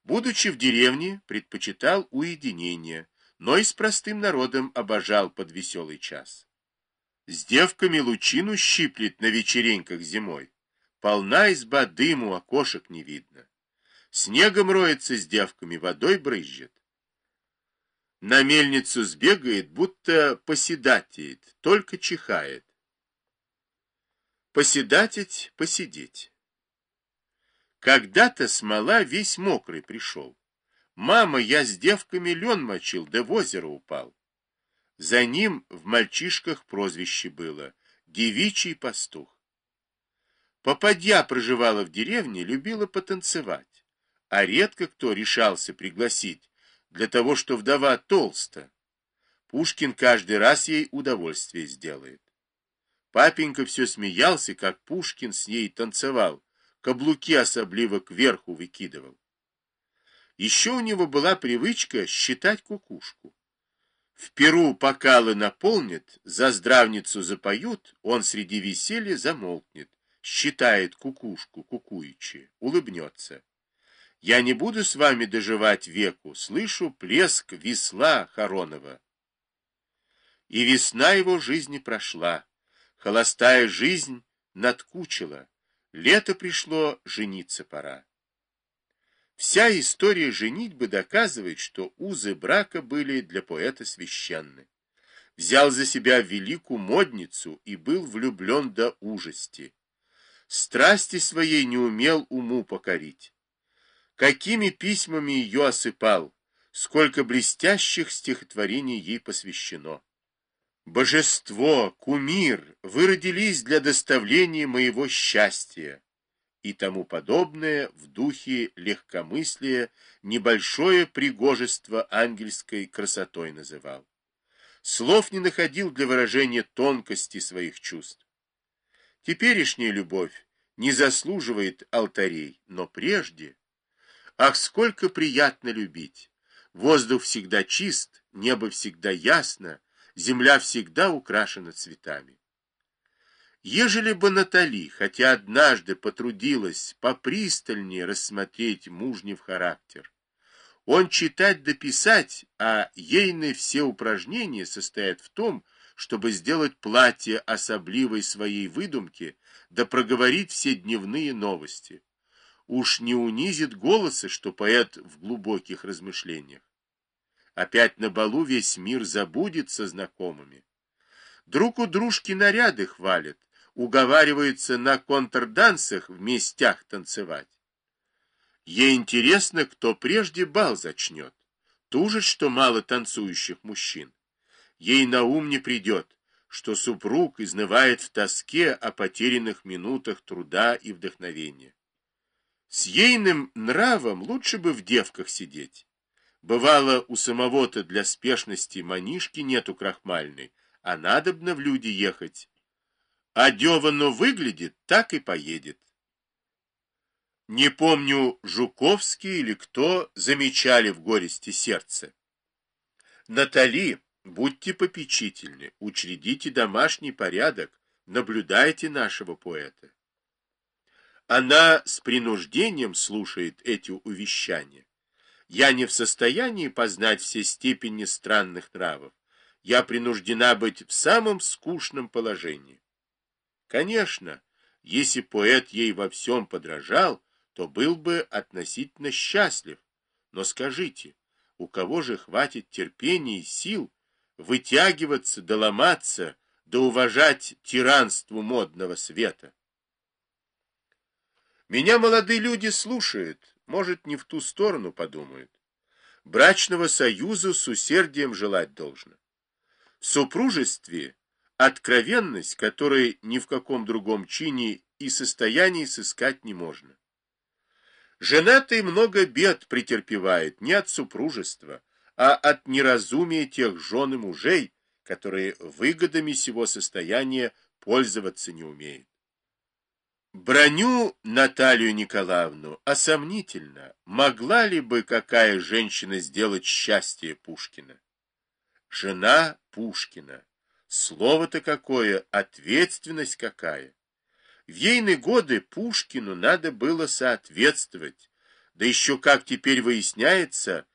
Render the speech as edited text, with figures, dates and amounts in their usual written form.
Будучи в деревне, предпочитал уединение, но и с простым народом обожал под веселый час. С девками лучину щиплет на вечереньках зимой. Полна изба дыму, окошек не видно. Снегом роется с девками, водой брызжет. На мельницу сбегает, будто поседатеет, только чихает. Поседатеть, посидеть. Когда-то смола весь мокрый пришел. Мама, я с девками лен мочил, да в озеро упал. За ним в мальчишках прозвище было «Девичий пастух». Попадья проживала в деревне, любила потанцевать, а редко кто решался пригласить, для того, что вдова толста. Пушкин каждый раз ей удовольствие сделает. Папенька все смеялся, как Пушкин с ней танцевал, каблуки особливо кверху выкидывал. Еще у него была привычка считать кукушку. В перу бокалы наполнят, за здравницу запоют, он среди веселья замолкнет, считает кукушку кукуючи, улыбнется. Я не буду с вами доживать веку, слышу плеск весла хоронова. И весна его жизни прошла, холостая жизнь надкучила, лето пришло, жениться пора. Вся история женитьбы доказывает, что узы брака были для поэта священны. Взял за себя великую модницу и был влюблен до ужасти. Страсти своей не умел уму покорить. Какими письмами ее осыпал, сколько блестящих стихотворений ей посвящено. Божество, кумир, вы родились для доставления моего счастья и тому подобное в духе легкомыслия небольшое пригожество ангельской красотой называл. Слов не находил для выражения тонкости своих чувств. Теперешняя любовь не заслуживает алтарей, но прежде... Ах, сколько приятно любить! Воздух всегда чист, небо всегда ясно, земля всегда украшена цветами. Ежели бы Натали, хотя однажды потрудилась попристальнее рассмотреть мужнев характер, он читать да писать, а ейные все упражнения состоят в том, чтобы сделать платье особливой своей выдумки, да проговорить все дневные новости. Уж не унизит голоса, что поэт в глубоких размышлениях. Опять на балу весь мир забудет со знакомыми. Друг у дружки наряды хвалят, уговариваются на контрдансах в местях танцевать. Ей интересно, кто прежде бал зачнет. Тужит, что мало танцующих мужчин. Ей на ум не придет, что супруг изнывает в тоске о потерянных минутах труда и вдохновения. С ейным нравом лучше бы в девках сидеть. Бывало, у самого-то для спешности манишки нету крахмальной, а надобно в люди ехать. Одевано выглядит, так и поедет. Не помню, Жуковский или кто замечали в горести сердце. Натали, будьте попечительны, учредите домашний порядок, наблюдайте нашего поэта. Она с принуждением слушает эти увещания. Я не в состоянии познать все степени странных нравов. Я принуждена быть в самом скучном положении. Конечно, если поэт ей во всем подражал, то был бы относительно счастлив. Но скажите, у кого же хватит терпения и сил вытягиваться, да ломаться, да уважать тиранству модного света? Меня молодые люди слушают, может, не в ту сторону подумают. Брачного союза с усердием желать должно. В супружестве откровенность, которой ни в каком другом чине и состоянии сыскать не можно. Женатый много бед претерпевает не от супружества, а от неразумия тех жен и мужей, которые выгодами сего состояния пользоваться не умеют. Броню Наталью Николаевну, а сомнительно, могла ли бы какая женщина сделать счастье Пушкина? Жена Пушкина. Слово-то какое, ответственность какая. В ейные годы Пушкину надо было соответствовать, Да еще как теперь выясняется,